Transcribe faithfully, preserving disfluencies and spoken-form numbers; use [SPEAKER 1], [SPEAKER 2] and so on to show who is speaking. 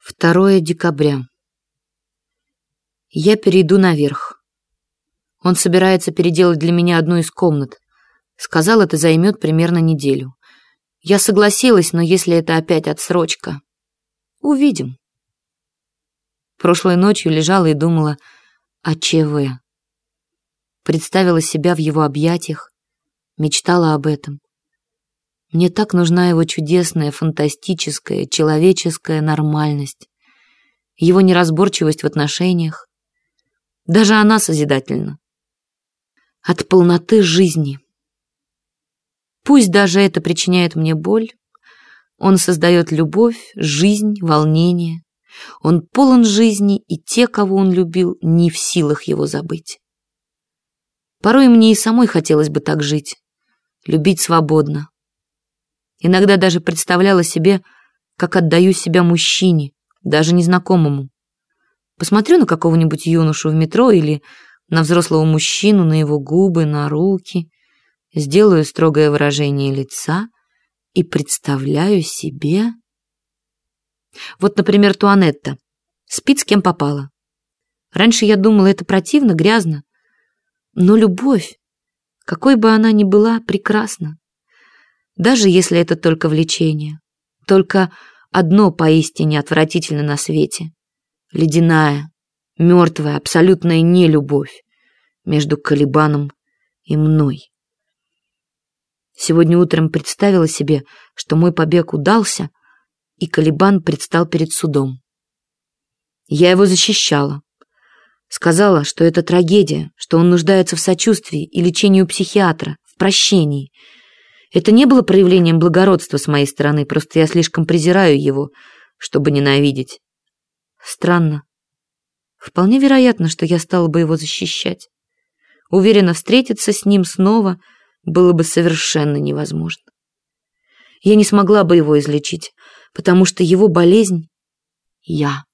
[SPEAKER 1] второе декабря. Я перейду наверх. Он собирается переделать для меня одну из комнат. Сказал, это займет примерно неделю. Я согласилась, но если это опять отсрочка... Увидим. Прошлой ночью лежала и думала о ЧВ. Представила себя в его объятиях, мечтала об этом. Мне так нужна его чудесная, фантастическая, человеческая нормальность, его неразборчивость в отношениях. Даже она созидательна. От полноты жизни. Пусть даже это причиняет мне боль, он создает любовь, жизнь, волнение. Он полон жизни, и те, кого он любил, не в силах его забыть. Порой мне и самой хотелось бы так жить, любить свободно. Иногда даже представляла себе, как отдаю себя мужчине, даже незнакомому. Посмотрю на какого-нибудь юношу в метро или на взрослого мужчину, на его губы, на руки, сделаю строгое выражение лица и представляю себе... Вот, например, Туанетта спит с кем попало. Раньше я думала, это противно, грязно. Но любовь, какой бы она ни была, прекрасна. Даже если это только влечение. Только одно поистине отвратительно на свете. Ледяная, мертвая, абсолютная нелюбовь между Калибаном и мной. Сегодня утром представила себе, что мой побег удался, и Калибан предстал перед судом. Я его защищала. Сказала, что это трагедия, что он нуждается в сочувствии и лечении у психиатра, в прощении. Это не было проявлением благородства с моей стороны, просто я слишком презираю его, чтобы ненавидеть. Странно. Вполне вероятно, что я стала бы его защищать. Уверена, встретиться с ним снова было бы совершенно невозможно. Я не смогла бы его излечить, потому что его болезнь — я.